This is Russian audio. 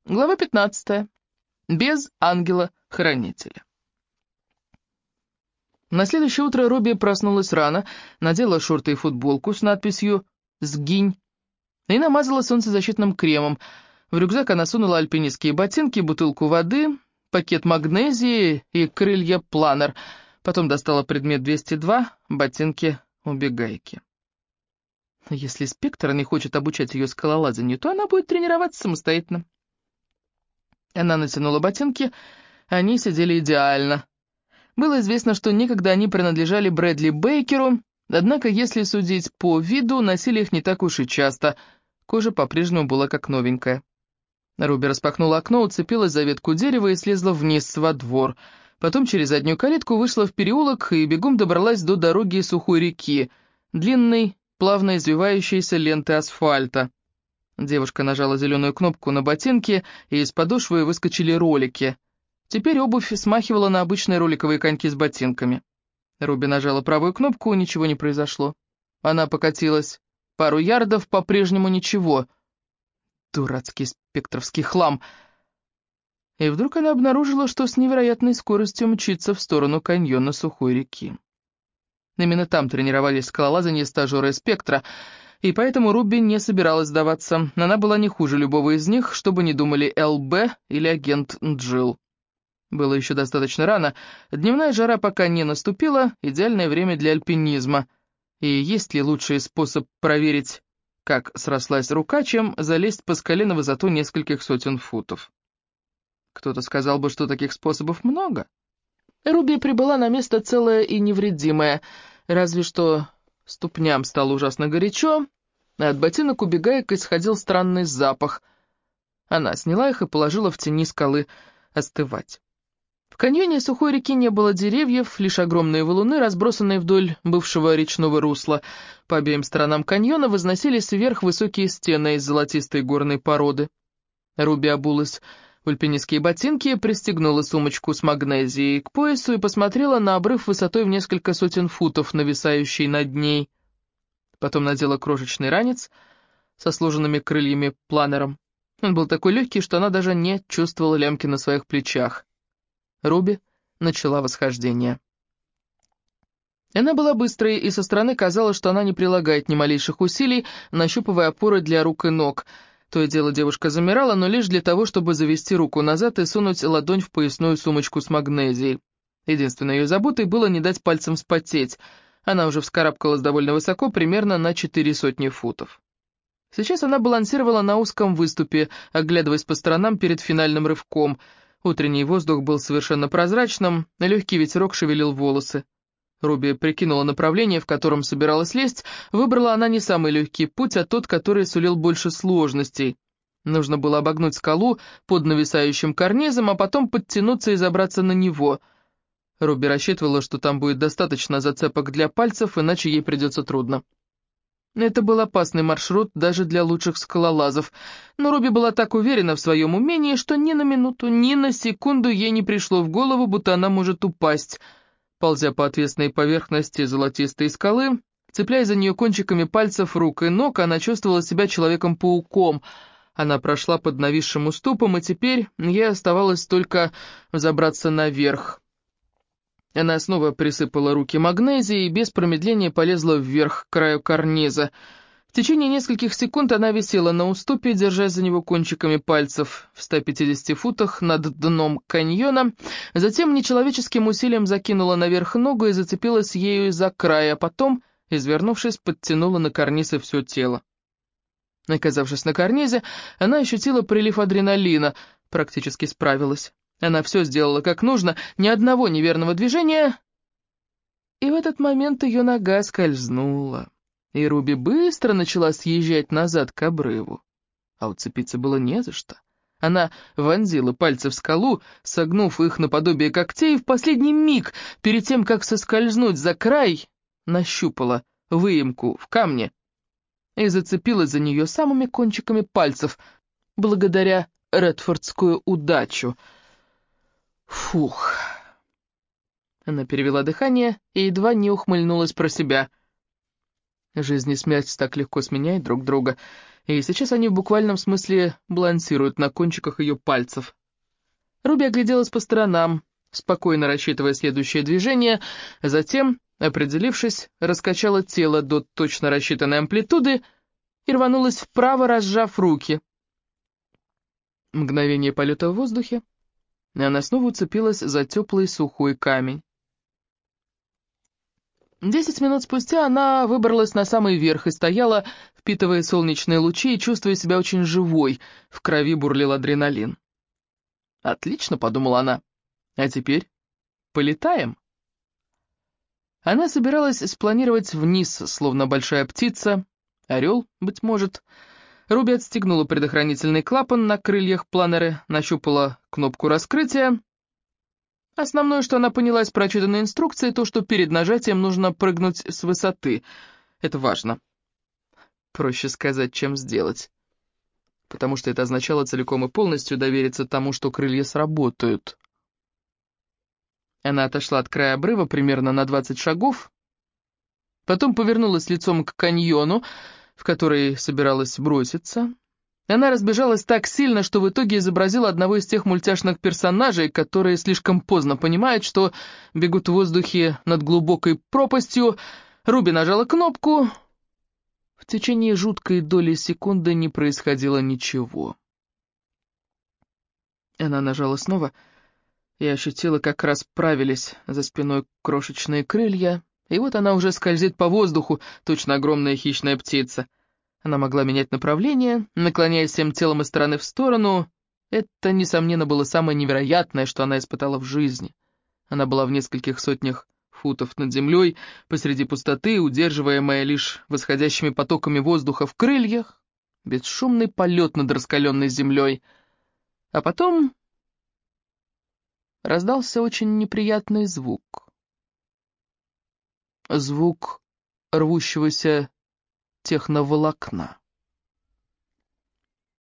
Глава 15. Без ангела-хранителя. На следующее утро Руби проснулась рано, надела шорты и футболку с надписью «Сгинь» и намазала солнцезащитным кремом. В рюкзак она сунула альпинистские ботинки, бутылку воды, пакет магнезии и крылья-планер. Потом достала предмет 202, ботинки-убегайки. Если Спектр не хочет обучать ее скалолазанию, то она будет тренироваться самостоятельно. Она натянула ботинки, они сидели идеально. Было известно, что некогда они принадлежали Брэдли Бейкеру, однако, если судить по виду, носили их не так уж и часто. Кожа по-прежнему была как новенькая. Руби распахнула окно, уцепилась за ветку дерева и слезла вниз во двор. Потом через заднюю калитку вышла в переулок и бегом добралась до дороги сухой реки, длинной, плавно извивающейся ленты асфальта. Девушка нажала зеленую кнопку на ботинке, и из подошвы выскочили ролики. Теперь обувь смахивала на обычные роликовые коньки с ботинками. Руби нажала правую кнопку, ничего не произошло. Она покатилась пару ярдов, по-прежнему ничего. Дурацкий спектровский хлам. И вдруг она обнаружила, что с невероятной скоростью мчится в сторону каньона сухой реки. Именно там тренировались скалолазанье стажеры Спектра, и поэтому Руби не собиралась сдаваться. Она была не хуже любого из них, что бы ни думали ЛБ или агент Джилл. Было еще достаточно рано, дневная жара пока не наступила, идеальное время для альпинизма. И есть ли лучший способ проверить, как срослась рука, чем залезть по скале на высоту нескольких сотен футов? Кто-то сказал бы, что таких способов много. Руби прибыла на место целая и невредимая, разве что ступням стало ужасно горячо, а от ботинок убегаек исходил странный запах. Она сняла их и положила в тени скалы остывать. В каньоне сухой реки не было деревьев, лишь огромные валуны, разбросанные вдоль бывшего речного русла. По обеим сторонам каньона возносились вверх высокие стены из золотистой горной породы. Руби обулась в альпинистские ботинки, пристегнула сумочку с магнезией к поясу и посмотрела на обрыв высотой в несколько сотен футов, нависающий над ней. Потом надела крошечный ранец со сложенными крыльями-планером. Он был такой легкий, что она даже не чувствовала лямки на своих плечах. Руби начала восхождение. Она была быстрой, и со стороны казалось, что она не прилагает ни малейших усилий, нащупывая опоры для рук и ног. То и дело девушка замирала, но лишь для того, чтобы завести руку назад и сунуть ладонь в поясную сумочку с магнезией. Единственной ее заботой было не дать пальцам вспотеть. Она уже вскарабкалась довольно высоко, примерно на 400 футов. Сейчас она балансировала на узком выступе, оглядываясь по сторонам перед финальным рывком. Утренний воздух был совершенно прозрачным, легкий ветерок шевелил волосы. Руби прикинула направление, в котором собиралась лезть. Выбрала она не самый легкий путь, а тот, который сулил больше сложностей. Нужно было обогнуть скалу под нависающим карнизом, а потом подтянуться и забраться на него. Руби рассчитывала, что там будет достаточно зацепок для пальцев, иначе ей придется трудно. Это был опасный маршрут даже для лучших скалолазов, но Руби была так уверена в своем умении, что ни на минуту, ни на секунду ей не пришло в голову, будто она может упасть. Ползя по отвесной поверхности золотистой скалы, цепляясь за нее кончиками пальцев рук и ног, она чувствовала себя Человеком-пауком. Она прошла под нависшим уступом, и теперь ей оставалось только забраться наверх. Она снова присыпала руки магнезией и без промедления полезла вверх, к краю карниза. В течение нескольких секунд она висела на уступе, держась за него кончиками пальцев в 150 футах над дном каньона, затем нечеловеческим усилием закинула наверх ногу и зацепилась ею за край, а потом, извернувшись, подтянула на карниз и все тело. Оказавшись на карнизе, она ощутила прилив адреналина, практически справилась. Она все сделала как нужно, ни одного неверного движения, и в этот момент ее нога скользнула. И Руби быстро начала съезжать назад к обрыву. А уцепиться было не за что. Она вонзила пальцы в скалу, согнув их наподобие когтей, и в последний миг, перед тем, как соскользнуть за край, нащупала выемку в камне и зацепилась за нее самыми кончиками пальцев, благодаря редфордскую удачу. Фух. Она перевела дыхание и едва не ухмыльнулась про себя. Жизнь и смерть так легко сменяют друг друга, и сейчас они в буквальном смысле балансируют на кончиках ее пальцев. Руби огляделась по сторонам, спокойно рассчитывая следующее движение, затем, определившись, раскачала тело до точно рассчитанной амплитуды и рванулась вправо, разжав руки. Мгновение полета в воздухе, и она снова уцепилась за теплый сухой камень. 10 минут спустя она выбралась на самый верх и стояла, впитывая солнечные лучи и чувствуя себя очень живой, в крови бурлил адреналин. «Отлично», — подумала она, — «а теперь полетаем». Она собиралась спланировать вниз, словно большая птица, орел, быть может. Руби отстегнула предохранительный клапан на крыльях планеры, нащупала кнопку раскрытия. Основное, что она поняла из прочитанной инструкции, то, что перед нажатием нужно прыгнуть с высоты. Это важно. Проще сказать, чем сделать. Потому что это означало целиком и полностью довериться тому, что крылья сработают. Она отошла от края обрыва примерно на 20 шагов, потом повернулась лицом к каньону, в который собиралась броситься. Она разбежалась так сильно, что в итоге изобразила одного из тех мультяшных персонажей, которые слишком поздно понимают, что бегут в воздухе над глубокой пропастью. Руби нажала кнопку. В течение жуткой доли секунды не происходило ничего. Она нажала снова и ощутила, как расправились за спиной крошечные крылья, и вот она уже скользит по воздуху, точно огромная хищная птица. Она могла менять направление, наклоняясь всем телом из стороны в сторону. Это, несомненно, было самое невероятное, что она испытала в жизни. Она была в нескольких сотнях футов над землей, посреди пустоты, удерживаемая лишь восходящими потоками воздуха в крыльях, бесшумный полет над раскаленной землей. А потом раздался очень неприятный звук. Звук рвущегося техноволокна.